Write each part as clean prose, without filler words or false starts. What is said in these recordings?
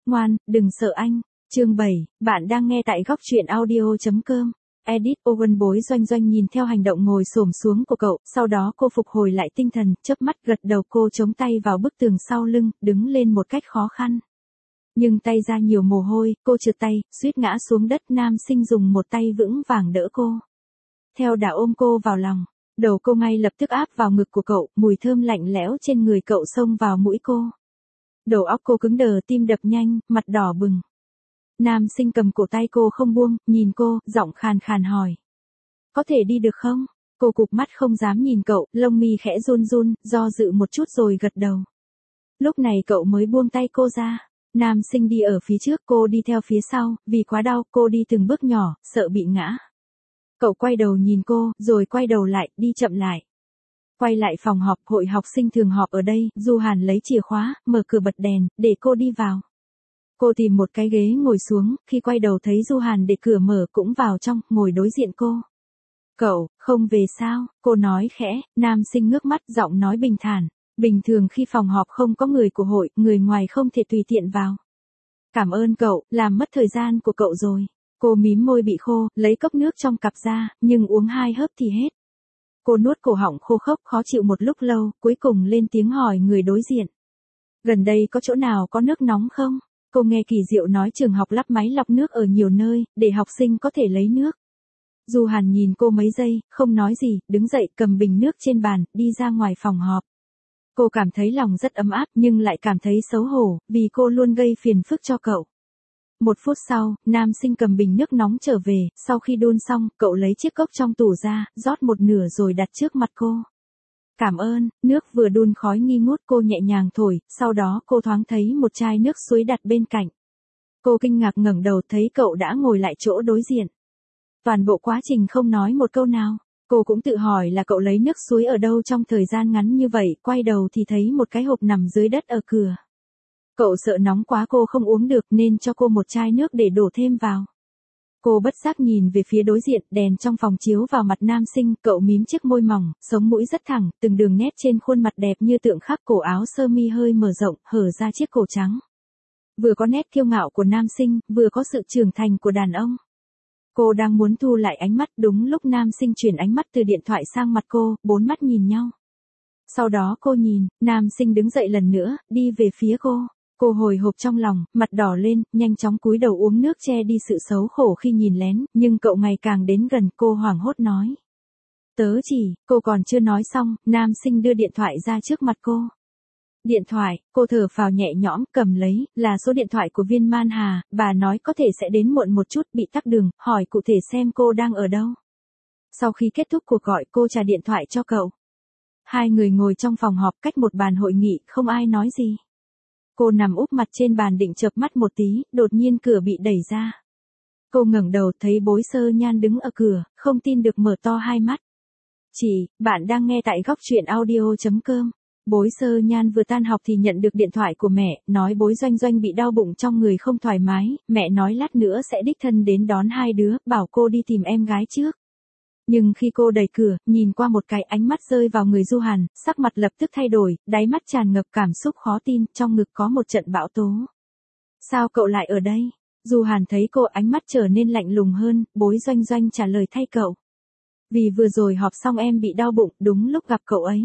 ngoan, đừng sợ anh. Chương 7, bạn đang nghe tại góc truyện audio.com. Edit Owen Bối Doanh Doanh nhìn theo hành động ngồi xổm xuống của cậu, sau đó cô phục hồi lại tinh thần, chớp mắt gật đầu. Cô chống tay vào bức tường sau lưng, đứng lên một cách khó khăn. Nhưng tay ra nhiều mồ hôi, cô trượt tay, suýt ngã xuống đất. Nam Sinh dùng một tay vững vàng đỡ cô. Theo đã ôm cô vào lòng, đầu cô ngay lập tức áp vào ngực của cậu, mùi thơm lạnh lẽo trên người cậu xông vào mũi cô. Đầu óc cô cứng đờ, tim đập nhanh, mặt đỏ bừng. Nam Sinh cầm cổ tay cô không buông, nhìn cô, giọng khàn khàn hỏi. Có thể đi được không? Cô cụp mắt không dám nhìn cậu, lông mi khẽ run run, do dự một chút rồi gật đầu. Lúc này cậu mới buông tay cô ra. Nam Sinh đi ở phía trước, cô đi theo phía sau, vì quá đau, cô đi từng bước nhỏ, sợ bị ngã. Cậu quay đầu nhìn cô, rồi quay đầu lại, đi chậm lại. Quay lại phòng họp, hội học sinh thường họp ở đây. Du Hàn lấy chìa khóa, mở cửa bật đèn, để cô đi vào. Cô tìm một cái ghế ngồi xuống, khi quay đầu thấy Du Hàn để cửa mở cũng vào trong, ngồi đối diện cô. Cậu, không về sao? Cô nói khẽ. Nam Sinh ngước mắt, giọng nói bình thản. Bình thường khi phòng họp không có người của hội, người ngoài không thể tùy tiện vào. Cảm ơn cậu, làm mất thời gian của cậu rồi. Cô mím môi bị khô, lấy cốc nước trong cặp ra, nhưng uống 2 hớp thì hết. Cô nuốt cổ họng khô khốc, khó chịu một lúc lâu, cuối cùng lên tiếng hỏi người đối diện. Gần đây có chỗ nào có nước nóng không? Cô nghe Kỳ Diệu nói trường học lắp máy lọc nước ở nhiều nơi, để học sinh có thể lấy nước. Du Hàn nhìn cô mấy giây, không nói gì, đứng dậy cầm bình nước trên bàn, đi ra ngoài phòng họp. Cô cảm thấy lòng rất ấm áp nhưng lại cảm thấy xấu hổ, vì cô luôn gây phiền phức cho cậu. 1 phút sau, Nam Sinh cầm bình nước nóng trở về, sau khi đun xong, cậu lấy chiếc cốc trong tủ ra, rót một nửa rồi đặt trước mặt cô. Cảm ơn, nước vừa đun khói nghi ngút. Cô nhẹ nhàng thổi, sau đó cô thoáng thấy một chai nước suối đặt bên cạnh. Cô kinh ngạc ngẩng đầu thấy cậu đã ngồi lại chỗ đối diện. Toàn bộ quá trình không nói một câu nào. Cô cũng tự hỏi là cậu lấy nước suối ở đâu trong thời gian ngắn như vậy, quay đầu thì thấy một cái hộp nằm dưới đất ở cửa. Cậu sợ nóng quá cô không uống được nên cho cô một chai nước để đổ thêm vào. Cô bất giác nhìn về phía đối diện, đèn trong phòng chiếu vào mặt Nam Sinh, cậu mím chiếc môi mỏng, sống mũi rất thẳng, từng đường nét trên khuôn mặt đẹp như tượng khắc. Cổ áo sơ mi hơi mở rộng, hở ra chiếc cổ trắng. Vừa có nét kiêu ngạo của Nam Sinh, vừa có sự trưởng thành của đàn ông. Cô đang muốn thu lại ánh mắt, đúng lúc Nam Sinh chuyển ánh mắt từ điện thoại sang mặt cô, 4 mắt nhìn nhau. Sau đó cô nhìn, Nam Sinh đứng dậy lần nữa, đi về phía cô. Cô hồi hộp trong lòng, mặt đỏ lên, nhanh chóng cúi đầu uống nước che đi sự xấu hổ khi nhìn lén, nhưng cậu ngày càng đến gần. Cô hoảng hốt nói. Tớ chỉ, cô còn chưa nói xong, Nam Sinh đưa điện thoại ra trước mặt cô. Điện thoại, cô thở phào nhẹ nhõm, cầm lấy, là số điện thoại của Viên Man Hà, bà nói có thể sẽ đến muộn một chút, bị tắc đường, hỏi cụ thể xem cô đang ở đâu. Sau khi kết thúc cuộc gọi, cô trả điện thoại cho cậu. Hai người ngồi trong phòng họp cách một bàn hội nghị, không ai nói gì. Cô nằm úp mặt trên bàn định chợp mắt một tí, đột nhiên cửa bị đẩy ra. Cô ngẩng đầu thấy Bối Sơ Nhan đứng ở cửa, không tin được mở to hai mắt. Chị, bạn đang nghe tại góc truyện audio.com. Bối Sơ Nhan vừa tan học thì nhận được điện thoại của mẹ, nói Bối Doanh Doanh bị đau bụng trong người không thoải mái, mẹ nói lát nữa sẽ đích thân đến đón hai đứa, bảo cô đi tìm em gái trước. Nhưng khi cô đẩy cửa, nhìn qua một cái, ánh mắt rơi vào người Du Hàn, sắc mặt lập tức thay đổi, đáy mắt tràn ngập cảm xúc khó tin, trong ngực có một trận bão tố. Sao cậu lại ở đây? Du Hàn thấy cô, ánh mắt trở nên lạnh lùng hơn. Bối Doanh Doanh trả lời thay cậu. Vì vừa rồi họp xong em bị đau bụng, đúng lúc gặp cậu ấy.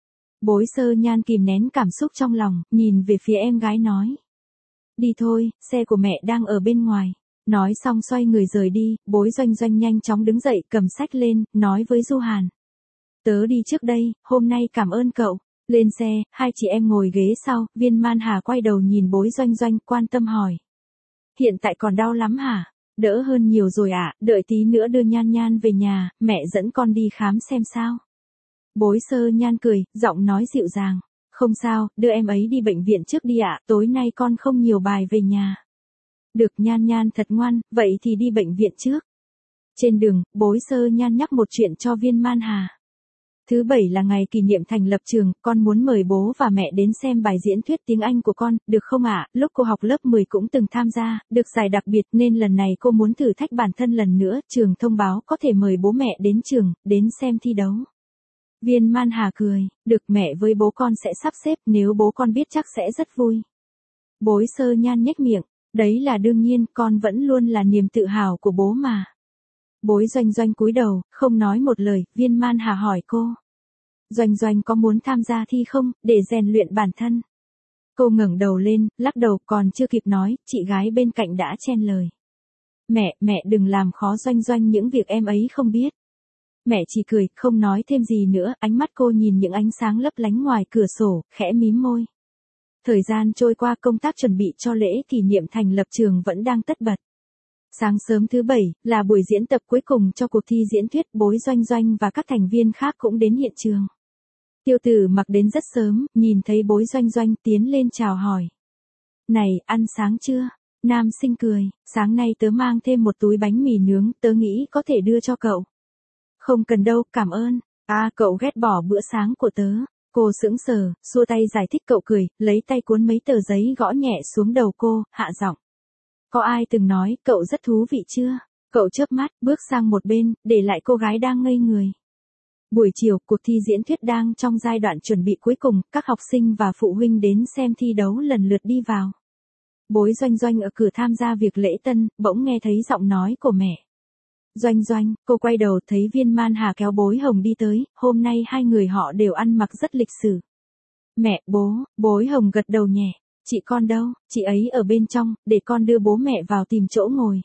Bối Sơ Nhan kìm nén cảm xúc trong lòng, nhìn về phía em gái nói. Đi thôi, xe của mẹ đang ở bên ngoài. Nói xong xoay người rời đi. Bối Doanh Doanh nhanh chóng đứng dậy, cầm sách lên, nói với Du Hàn. Tớ đi trước đây, hôm nay cảm ơn cậu. Lên xe, hai chị em ngồi ghế sau. Viên Man Hà quay đầu nhìn Bối Doanh Doanh, quan tâm hỏi. Hiện tại còn đau lắm hả? Đỡ hơn nhiều rồi ạ, đợi tí nữa đưa Nhan Nhan về nhà, mẹ dẫn con đi khám xem sao. Bối Sơ Nhan cười, giọng nói dịu dàng. Không sao, đưa em ấy đi bệnh viện trước đi ạ, tối nay con không nhiều bài về nhà. Được, Nhan Nhan thật ngoan, vậy thì đi bệnh viện trước. Trên đường, Bối Sơ Nhan nhắc một chuyện cho Viên Man Hà. Thứ Bảy là ngày kỷ niệm thành lập trường, con muốn mời bố và mẹ đến xem bài diễn thuyết tiếng Anh của con, được không ạ? Lúc cô học lớp 10 cũng từng tham gia, được giải đặc biệt nên lần này cô muốn thử thách bản thân lần nữa. Trường thông báo có thể mời bố mẹ đến trường, đến xem thi đấu. Viên Man Hà cười, được, mẹ với bố con sẽ sắp xếp, nếu bố con biết chắc sẽ rất vui. Bối Sơ Nhan nhếch miệng, đấy là đương nhiên, con vẫn luôn là niềm tự hào của bố mà. Bối Doanh Doanh cúi đầu, không nói một lời, Viên Man Hà hỏi cô. Doanh Doanh có muốn tham gia thi không, để rèn luyện bản thân? Cô ngẩng đầu lên, lắc đầu, còn chưa kịp nói, chị gái bên cạnh đã chen lời. Mẹ đừng làm khó Doanh Doanh những việc em ấy không biết. Mẹ chỉ cười, không nói thêm gì nữa, ánh mắt cô nhìn những ánh sáng lấp lánh ngoài cửa sổ, khẽ mím môi. Thời gian trôi qua, công tác chuẩn bị cho lễ kỷ niệm thành lập trường vẫn đang tất bật. Sáng sớm thứ Bảy, là buổi diễn tập cuối cùng cho cuộc thi diễn thuyết, Bối Doanh Doanh và các thành viên khác cũng đến hiện trường. Tiêu Tử Mặc đến rất sớm, nhìn thấy Bối Doanh Doanh tiến lên chào hỏi. Này, ăn sáng chưa? Nam Sinh cười, sáng nay tớ mang thêm một túi bánh mì nướng, tớ nghĩ có thể đưa cho cậu. Không cần đâu, cảm ơn. À, cậu ghét bỏ bữa sáng của tớ. Cô sững sờ, xua tay giải thích, cậu cười, lấy tay cuốn mấy tờ giấy gõ nhẹ xuống đầu cô, hạ giọng. Có ai từng nói, cậu rất thú vị chưa? Cậu chớp mắt, bước sang một bên, để lại cô gái đang ngây người. Buổi chiều, cuộc thi diễn thuyết đang trong giai đoạn chuẩn bị cuối cùng, các học sinh và phụ huynh đến xem thi đấu lần lượt đi vào. Bối Doanh Doanh ở cửa tham gia việc lễ tân, bỗng nghe thấy giọng nói của mẹ. Doanh Doanh, cô quay đầu thấy Viên Man Hà kéo Bối Hồng đi tới, hôm nay hai người họ đều ăn mặc rất lịch sự. Mẹ, bố, Bối Hồng gật đầu nhẹ, chị con đâu, chị ấy ở bên trong, để con đưa bố mẹ vào tìm chỗ ngồi.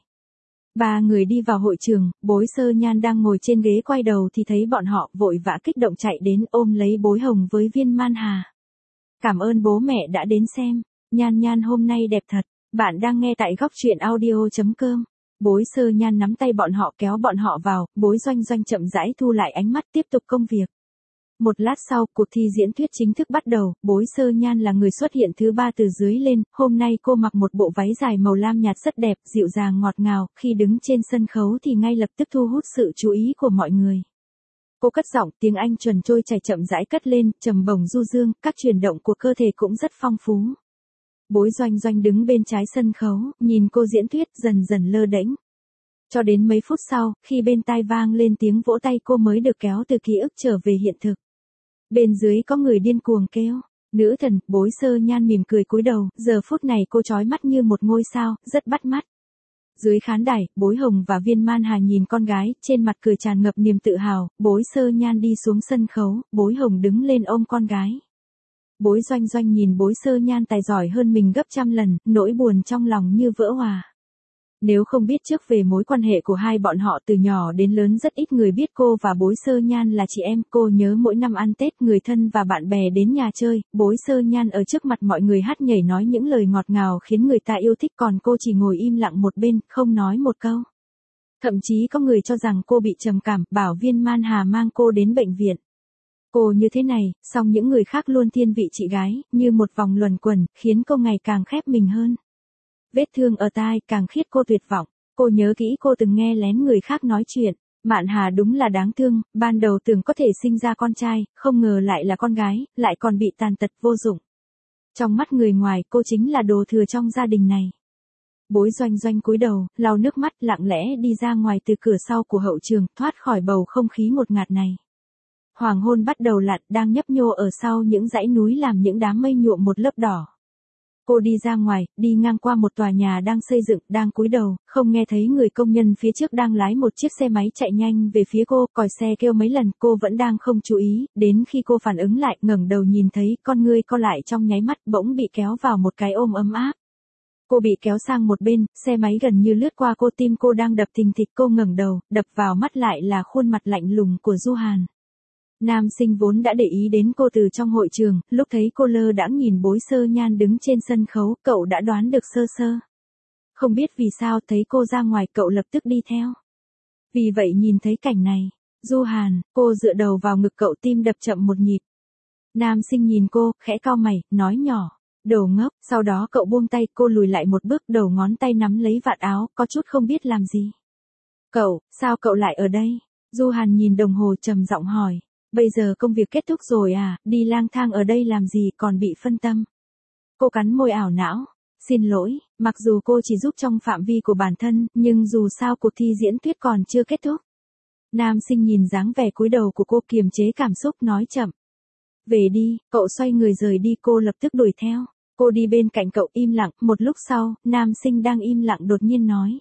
Ba người đi vào hội trường, Bối Sơ Nhan đang ngồi trên ghế, quay đầu thì thấy bọn họ, vội vã kích động chạy đến ôm lấy Bối Hồng với Viên Man Hà. Cảm ơn bố mẹ đã đến xem, Nhan Nhan hôm nay đẹp thật, bạn đang nghe tại góc truyện audio.com. Bối Sơ Nhan nắm tay bọn họ kéo bọn họ vào, Bối Doanh Doanh chậm rãi thu lại ánh mắt tiếp tục công việc. Một lát sau, cuộc thi diễn thuyết chính thức bắt đầu, Bối Sơ Nhan là người xuất hiện thứ ba từ dưới lên, hôm nay cô mặc một bộ váy dài màu lam nhạt rất đẹp, dịu dàng ngọt ngào, khi đứng trên sân khấu thì ngay lập tức thu hút sự chú ý của mọi người. Cô cất giọng, tiếng Anh chuẩn trôi chảy chậm rãi cất lên, trầm bổng du dương, các chuyển động của cơ thể cũng rất phong phú. Bối Doanh Doanh đứng bên trái sân khấu, nhìn cô diễn thuyết dần dần lơ đễnh. Cho đến mấy phút sau, khi bên tai vang lên tiếng vỗ tay, cô mới được kéo từ ký ức trở về hiện thực. Bên dưới có người điên cuồng kêu, nữ thần. Bối Sơ Nhan mỉm cười cúi đầu, giờ phút này cô chói mắt như một ngôi sao, rất bắt mắt. Dưới khán đài, Bối Hồng và Viên Man Hà nhìn con gái, trên mặt cười tràn ngập niềm tự hào. Bối Sơ Nhan đi xuống sân khấu, Bối Hồng đứng lên ôm con gái. Bối Doanh Doanh nhìn Bối Sơ Nhan tài giỏi hơn mình gấp trăm lần, nỗi buồn trong lòng như vỡ hòa. Nếu không biết trước về mối quan hệ của hai bọn họ từ nhỏ đến lớn, rất ít người biết cô và Bối Sơ Nhan là chị em. Cô nhớ mỗi năm ăn Tết, người thân và bạn bè đến nhà chơi, Bối Sơ Nhan ở trước mặt mọi người hát nhảy nói những lời ngọt ngào khiến người ta yêu thích, còn cô chỉ ngồi im lặng một bên, không nói một câu. Thậm chí có người cho rằng cô bị trầm cảm, bảo Viên Man Hà mang cô đến bệnh viện. Cô như thế này, song những người khác luôn thiên vị chị gái, như một vòng luẩn quẩn, khiến cô ngày càng khép mình hơn. Vết thương ở tai càng khiến cô tuyệt vọng. Cô nhớ kỹ cô từng nghe lén người khác nói chuyện. Mạn Hà đúng là đáng thương, ban đầu tưởng có thể sinh ra con trai, không ngờ lại là con gái, lại còn bị tàn tật vô dụng. Trong mắt người ngoài, cô chính là đồ thừa trong gia đình này. Bối Doanh Doanh cúi đầu, lau nước mắt, lặng lẽ đi ra ngoài từ cửa sau của hậu trường, thoát khỏi bầu không khí ngột ngạt này. Hoàng hôn bắt đầu lặn, đang nhấp nhô ở sau những dãy núi làm những đám mây nhuộm một lớp đỏ. Cô đi ra ngoài, đi ngang qua một tòa nhà đang xây dựng, đang cúi đầu, không nghe thấy người công nhân phía trước đang lái một chiếc xe máy chạy nhanh về phía cô, còi xe kêu mấy lần, cô vẫn đang không chú ý, đến khi cô phản ứng lại, ngẩng đầu nhìn thấy, con ngươi co lại trong nháy mắt, bỗng bị kéo vào một cái ôm ấm áp. Cô bị kéo sang một bên, xe máy gần như lướt qua cô, tim cô đang đập thình thịch, cô ngẩng đầu, đập vào mắt lại là khuôn mặt lạnh lùng của Du Hàn. Nam Sinh vốn đã để ý đến cô từ trong hội trường, lúc thấy cô lơ đãng nhìn Bối Sơ Nhan đứng trên sân khấu, cậu đã đoán được sơ sơ. Không biết vì sao, thấy cô ra ngoài, cậu lập tức đi theo. Vì vậy nhìn thấy cảnh này, Du Hàn, cô dựa đầu vào ngực cậu, tim đập chậm một nhịp. Nam Sinh nhìn cô, khẽ cau mày, nói nhỏ, đồ ngốc, sau đó cậu buông tay, cô lùi lại một bước, đầu ngón tay nắm lấy vạt áo, có chút không biết làm gì. Cậu, sao cậu lại ở đây? Du Hàn nhìn đồng hồ trầm giọng hỏi. Bây giờ công việc kết thúc rồi à, đi lang thang ở đây làm gì, còn bị phân tâm. Cô cắn môi ảo não. Xin lỗi, mặc dù cô chỉ giúp trong phạm vi của bản thân, nhưng dù sao cuộc thi diễn thuyết còn chưa kết thúc. Nam Sinh nhìn dáng vẻ cúi đầu của cô, kiềm chế cảm xúc, nói chậm. Về đi, cậu xoay người rời đi, cô lập tức đuổi theo. Cô đi bên cạnh cậu im lặng, một lúc sau, nam sinh đang im lặng đột nhiên nói.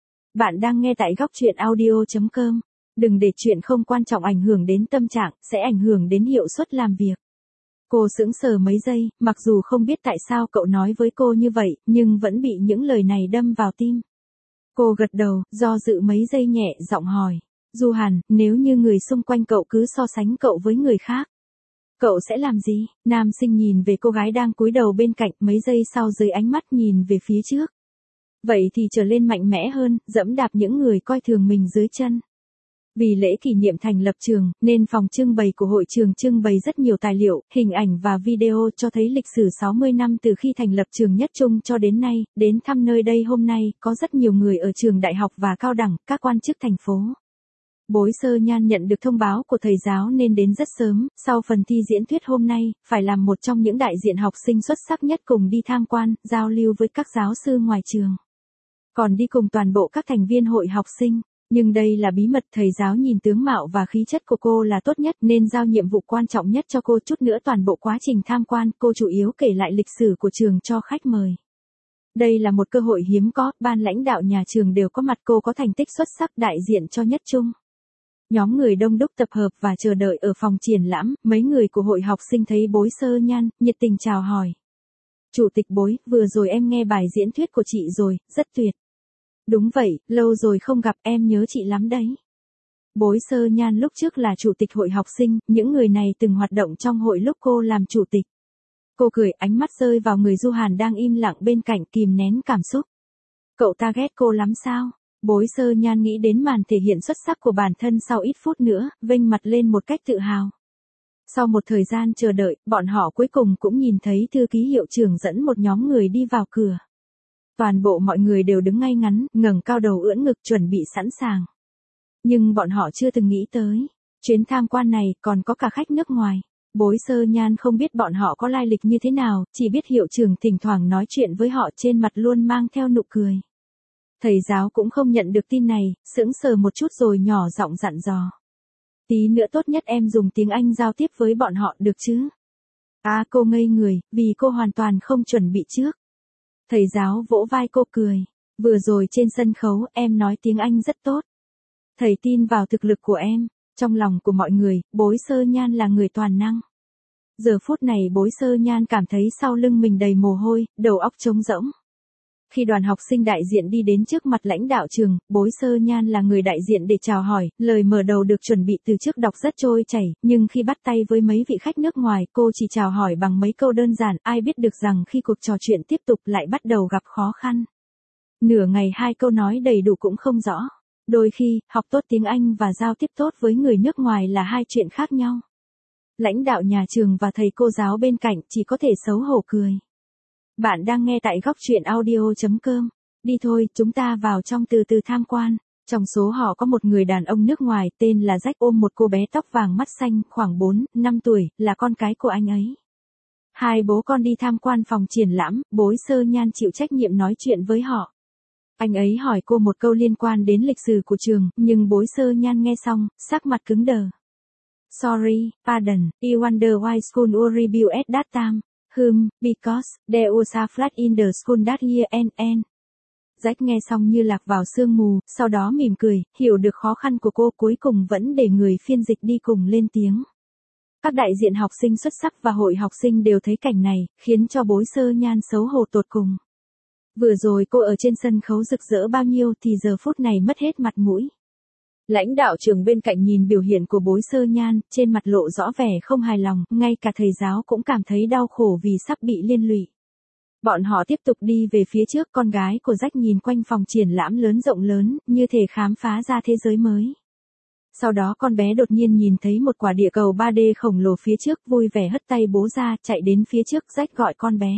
Bạn đang nghe tại góc truyện audio.com. Đừng để chuyện không quan trọng ảnh hưởng đến tâm trạng, sẽ ảnh hưởng đến hiệu suất làm việc. Cô sững sờ mấy giây, mặc dù không biết tại sao cậu nói với cô như vậy, nhưng vẫn bị những lời này đâm vào tim. Cô gật đầu, do dự mấy giây nhẹ giọng hỏi. Du Hàn, nếu như người xung quanh cậu cứ so sánh cậu với người khác, cậu sẽ làm gì? Nam sinh nhìn về cô gái đang cúi đầu bên cạnh, mấy giây sau dưới ánh mắt nhìn về phía trước. Vậy thì trở lên mạnh mẽ hơn, dẫm đạp những người coi thường mình dưới chân. Vì lễ kỷ niệm thành lập trường, nên phòng trưng bày của hội trường trưng bày rất nhiều tài liệu, hình ảnh và video cho thấy lịch sử 60 năm từ khi thành lập trường Nhất Trung cho đến nay. Đến thăm nơi đây hôm nay, có rất nhiều người ở trường đại học và cao đẳng, các quan chức thành phố. Bối Sơ Nhan nhận được thông báo của thầy giáo nên đến rất sớm, sau phần thi diễn thuyết hôm nay, phải làm một trong những đại diện học sinh xuất sắc nhất cùng đi tham quan, giao lưu với các giáo sư ngoài trường. Còn đi cùng toàn bộ các thành viên hội học sinh. Nhưng đây là bí mật, thầy giáo nhìn tướng mạo và khí chất của cô là tốt nhất nên giao nhiệm vụ quan trọng nhất cho cô. Chút nữa toàn bộ quá trình tham quan, cô chủ yếu kể lại lịch sử của trường cho khách mời. Đây là một cơ hội hiếm có, ban lãnh đạo nhà trường đều có mặt, cô có thành tích xuất sắc đại diện cho Nhất Trung. Nhóm người đông đúc tập hợp và chờ đợi ở phòng triển lãm, mấy người của hội học sinh thấy Bối Sơ Nhan, nhiệt tình chào hỏi. Chủ tịch Bối, vừa rồi em nghe bài diễn thuyết của chị rồi, rất tuyệt. Đúng vậy, lâu rồi không gặp, em nhớ chị lắm đấy. Bối Sơ Nhan lúc trước là chủ tịch hội học sinh, những người này từng hoạt động trong hội lúc cô làm chủ tịch. Cô cười, ánh mắt rơi vào người Du Hàn đang im lặng bên cạnh, kìm nén cảm xúc. Cậu ta ghét cô lắm sao? Bối Sơ Nhan nghĩ đến màn thể hiện xuất sắc của bản thân sau ít phút nữa, vênh mặt lên một cách tự hào. Sau một thời gian chờ đợi, bọn họ cuối cùng cũng nhìn thấy thư ký hiệu trưởng dẫn một nhóm người đi vào cửa. Toàn bộ mọi người đều đứng ngay ngắn, ngẩng cao đầu ưỡn ngực chuẩn bị sẵn sàng. Nhưng bọn họ chưa từng nghĩ tới, chuyến tham quan này còn có cả khách nước ngoài. Bối Sơ Nhan không biết bọn họ có lai lịch như thế nào, chỉ biết hiệu trưởng thỉnh thoảng nói chuyện với họ, trên mặt luôn mang theo nụ cười. Thầy giáo cũng không nhận được tin này, sững sờ một chút rồi nhỏ giọng dặn dò. Tí nữa tốt nhất em dùng tiếng Anh giao tiếp với bọn họ được chứ? Cô ngây người, vì cô hoàn toàn không chuẩn bị trước. Thầy giáo vỗ vai cô cười. Vừa rồi trên sân khấu em nói tiếng Anh rất tốt. Thầy tin vào thực lực của em. Trong lòng của mọi người, Bối Sơ Nhan là người toàn năng. Giờ phút này Bối Sơ Nhan cảm thấy sau lưng mình đầy mồ hôi, đầu óc trống rỗng. Khi đoàn học sinh đại diện đi đến trước mặt lãnh đạo trường, Bối Sơ Nhan là người đại diện để chào hỏi, lời mở đầu được chuẩn bị từ trước đọc rất trôi chảy, nhưng khi bắt tay với mấy vị khách nước ngoài, cô chỉ chào hỏi bằng mấy câu đơn giản, ai biết được rằng khi cuộc trò chuyện tiếp tục lại bắt đầu gặp khó khăn. Nửa ngày hai câu nói đầy đủ cũng không rõ. Đôi khi, học tốt tiếng Anh và giao tiếp tốt với người nước ngoài là hai chuyện khác nhau. Lãnh đạo nhà trường và thầy cô giáo bên cạnh chỉ có thể xấu hổ cười. Bạn đang nghe tại góc truyện audio.com. Đi thôi, chúng ta vào trong từ từ tham quan. Trong số họ có một người đàn ông nước ngoài tên là Jack ôm một cô bé tóc vàng mắt xanh khoảng 4, 5 tuổi, là con cái của anh ấy. Hai bố con đi tham quan phòng triển lãm, Bối Sơ Nhan chịu trách nhiệm nói chuyện với họ. Anh ấy hỏi cô một câu liên quan đến lịch sử của trường, nhưng Bối Sơ Nhan nghe xong, sắc mặt cứng đờ. Sorry, pardon, I wonder why school would rebuild at that time. Because, there was a flat in the school that year and. Jack nghe xong như lạc vào sương mù, sau đó mỉm cười, hiểu được khó khăn của cô, cuối cùng vẫn để người phiên dịch đi cùng lên tiếng. Các đại diện học sinh xuất sắc và hội học sinh đều thấy cảnh này, khiến cho Bối Sơ Nhan xấu hổ tột cùng. Vừa rồi cô ở trên sân khấu rực rỡ bao nhiêu thì giờ phút này mất hết mặt mũi. Lãnh đạo trường bên cạnh nhìn biểu hiện của Bối Sơ Nhan, trên mặt lộ rõ vẻ không hài lòng, ngay cả thầy giáo cũng cảm thấy đau khổ vì sắp bị liên lụy. Bọn họ tiếp tục đi về phía trước, con gái của Jack nhìn quanh phòng triển lãm lớn rộng lớn, như thể khám phá ra thế giới mới. Sau đó con bé đột nhiên nhìn thấy một quả địa cầu 3D khổng lồ phía trước, vui vẻ hất tay bố ra, chạy đến phía trước, Jack gọi con bé.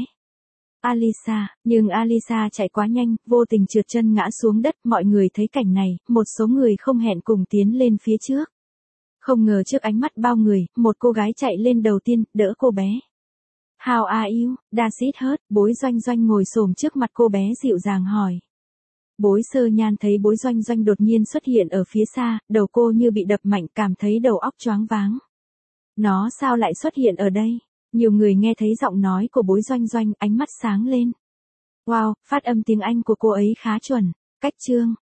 Alisa, nhưng Alisa chạy quá nhanh, vô tình trượt chân ngã xuống đất, mọi người thấy cảnh này, một số người không hẹn cùng tiến lên phía trước. Không ngờ trước ánh mắt bao người, một cô gái chạy lên đầu tiên, đỡ cô bé. How are you, does it hurt? Bối Doanh Doanh ngồi xổm trước mặt cô bé dịu dàng hỏi. Bối Sơ Nhan thấy Bối Doanh Doanh đột nhiên xuất hiện ở phía xa, đầu cô như bị đập mạnh, cảm thấy đầu óc choáng váng. Nó sao lại xuất hiện ở đây? Nhiều người nghe thấy giọng nói của bối Doanh Doanh, ánh mắt sáng lên. Wow, phát âm tiếng Anh của cô ấy khá chuẩn. Cách chương